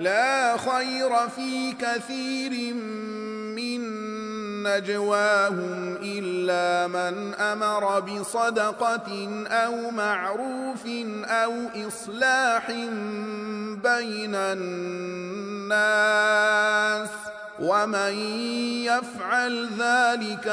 لا خير في كثير من نجواهم إلا من أمر بصدقة أو معروف أو إصلاح بين الناس ومن يفعل ذلك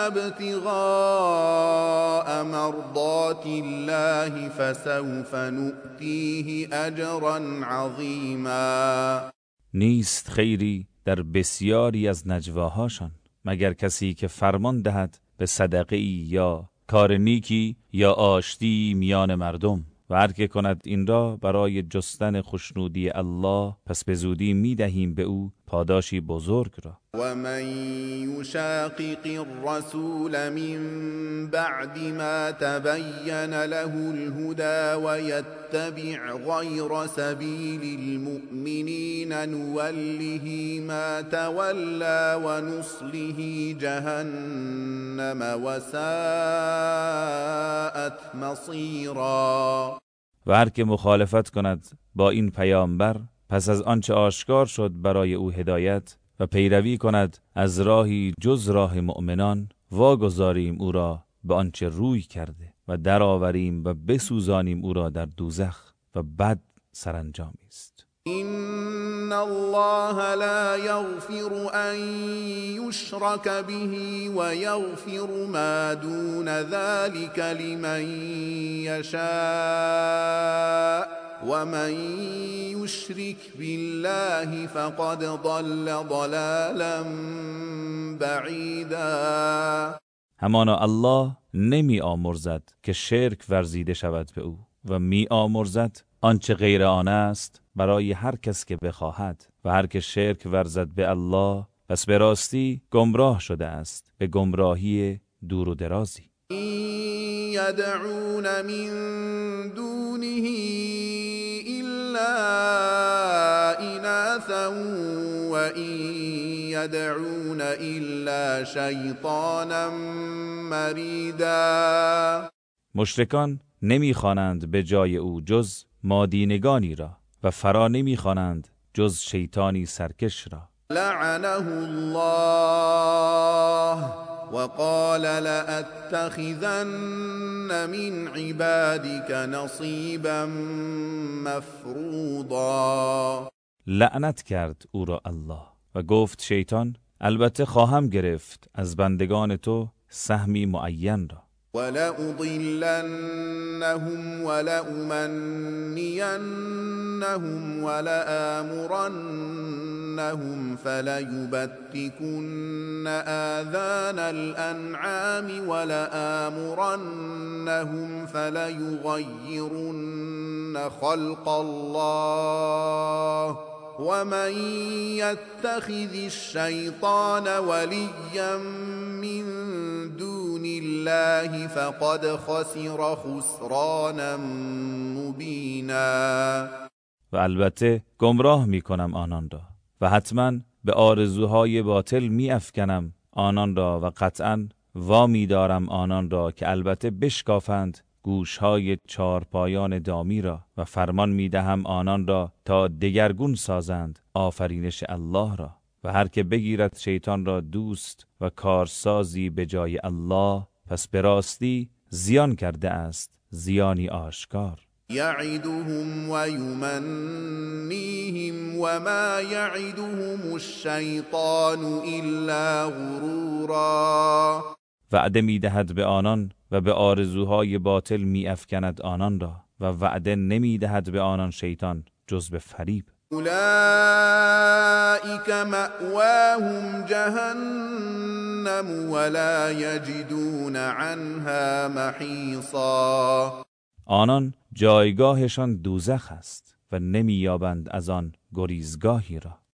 ابتغاء مرضات الله فسوف نؤتيه أجرا عظيما. نیست خیری در بسیاری از نجواهاشان مگر کسی که فرمان دهد به صدقه‌ای یا کار نیکی یا آشتی میان مردم و هر که کند این را برای جستن خوشنودی الله پس به زودی میدهیم به او پاداشی بزرگ را. و من یشاقق الرسول من بعد ما تبین له الهدى و یتبع غیر سبیل المؤمنین نوله ما تولی و نصله جهنم و ساءت مصیرا. و هر که مخالفت کند با این پیامبر پس از آنچه آشکار شد برای او هدایت و پیروی کند از راهی جز راه مؤمنان واگذاریم او را به آنچه روی کرده و درآوریم و بسوزانیم او را در دوزخ و بد سرانجامی است. إن الله لا يغفر أن يشرك به ويغفر ما دون ذلك لمن يشاء ومن يشرك بالله فقد ضل ضلالا بعيدا. همانا الله نمی آمرزد که شرک ورزیده شود به او و می آمرزد آنچه غیر آن است برای هر کس که بخواهد و هر که شرک ورزد به الله پس به راستی گمراه شده است به گمراهی دور و درازی. یدعون من دونه الا اناثا و یدعون الا شیطانا مریدا. مشرکان نمیخوانند به جای او جز مادینگانی را و فرا نمیخوانند جز شیطانی سرکش را. لعنه الله وقال لأتخذن من عبادك نصیبا مفروضا. لعنت کرد او را الله و گفت شیطان البته خواهم گرفت از بندگان تو سهمی معین را. ولأضلنهم ولأمنينهم ولآمرنهم فليبتكن آذان الأنعام ولآمرنهم فليغيرن خلق الله ومن يتخذ الشيطان وليا من دون الله فقد خسر خسرانا مبینا. و البته گمراه می کنم آنان را و حتما به آرزوهای باطل می افکنم آنان را و قطعا وامی دارم آنان را که البته بشکافند گوشهای چارپایان دامی را و فرمان می دهم آنان را تا دگرگون سازند آفرینش الله را و هر که بگیرد شیطان را دوست و کارسازی به جای الله پس به راستی زیان کرده است زیانی آشکار. یعدهم و یمنیهم و ما یعدهم الشیطان الا غرورا. وعده می دهد به آنان و به آرزوهای باطل می افکند آنان را و وعده نمی دهد به آنان شیطان جز به فریب. اولئک مأواهم جهنم ولا یجدون عنها محیصا. آنان جایگاهشان دوزخ است و نمی یابند از آن گریزگاهی را.